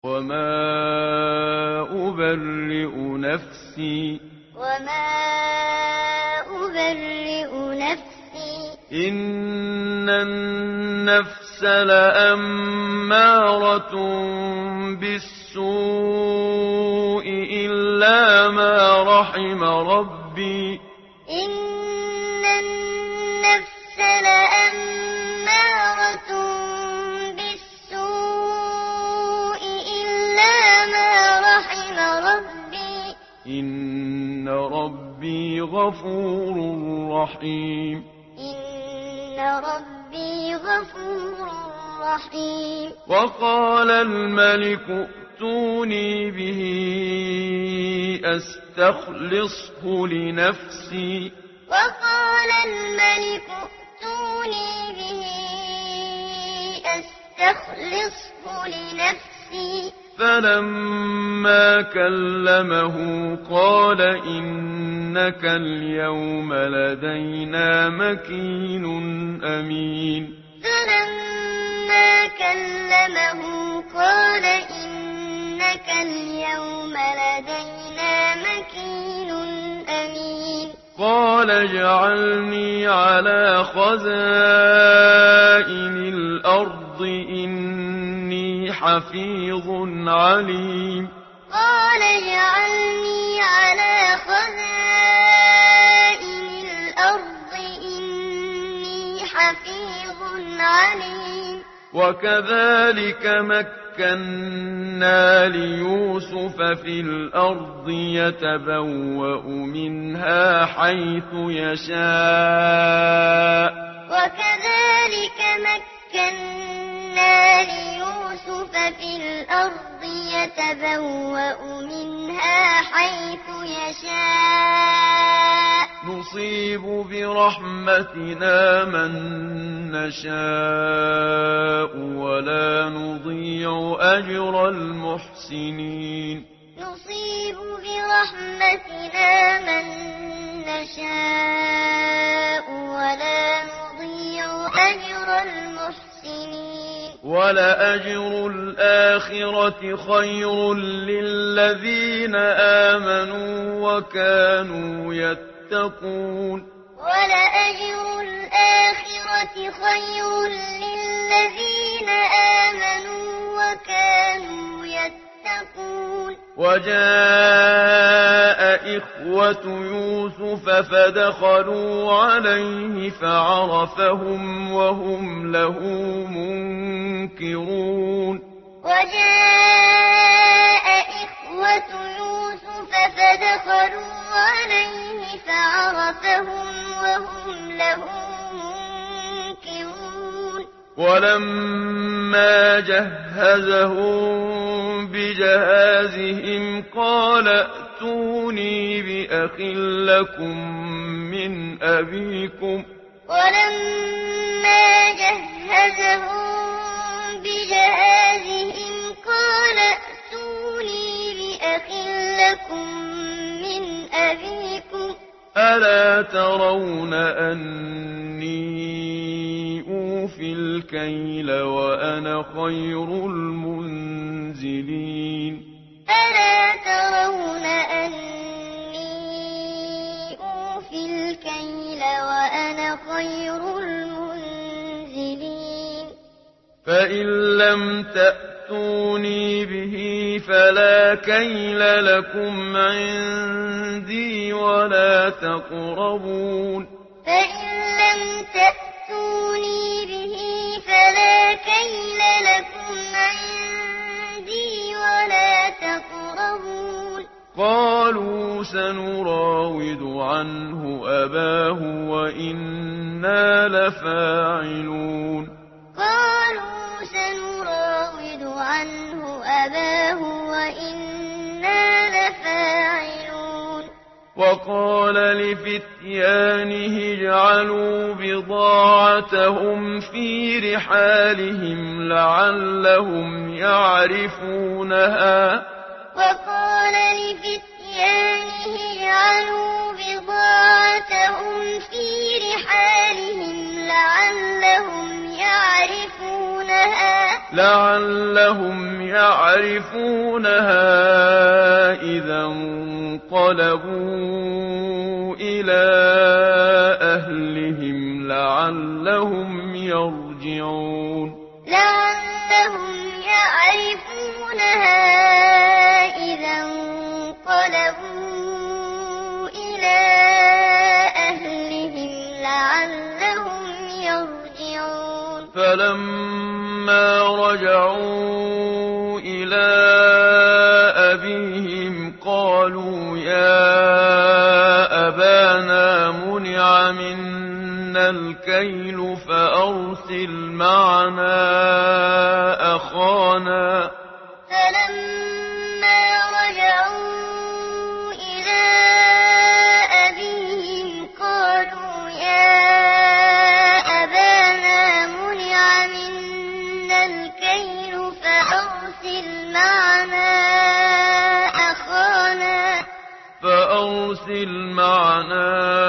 وما أبرئ نفسي إن النفس لأمارة بالسوء إلا ما رحم ربي إن النفس لأمارة بالسوء إلا ما رحم ربي إن ربي غفور رحيم وقال الملك ائتوني به أستخلصه لنفسي فلما كلمه قال إنك اليوم لدينا مكين أمين قال اجعلني على خزائن الأرض إني حفيظ عليم وكذلك مكنا ليوسف في الأرض يتبوأ منها حيث يشاء نصيب برحمتنا من نشاء ولا نضيع أجر المحسنين ولأجر الآخرة خير للذين آمنوا وكانوا يتقون وجاء إخوة يوسف فدخلوا عليه فعرفهم وهم له منكرون ولما جهزهم بجهازهم قال ائتوني بأخ لكم من أبيكم ألا ترون أني أوفي الكيل وأنا خير المنزلين فإن لم تأتوني به فلا كيل لكم عندي ولا تقربون قالوا سنراود عنه أباه وإنا لفاعلون وقال لفتيانه اجعلوا بضاعتهم في رحالهم لعلهم يعرفونها لعلهم يعرفونها إذا انقلبوا إلى أهلهم لعلهم يرجعون لعلهم يعرفونها إذا انقلبوا إلى أهلهم لعلهم يرجعون فلما رجعوا إلى أبيهم قالوا يا أبانا منع منا الكيل فأرسل معنا أخانا فلما رجعوا إلى أبيهم قالوا يا أبانا منع منا الكيل فأرسل معنا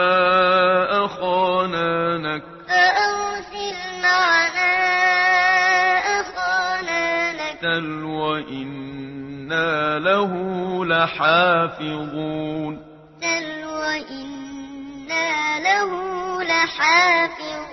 أخانا نكتل وإنا له لحافظون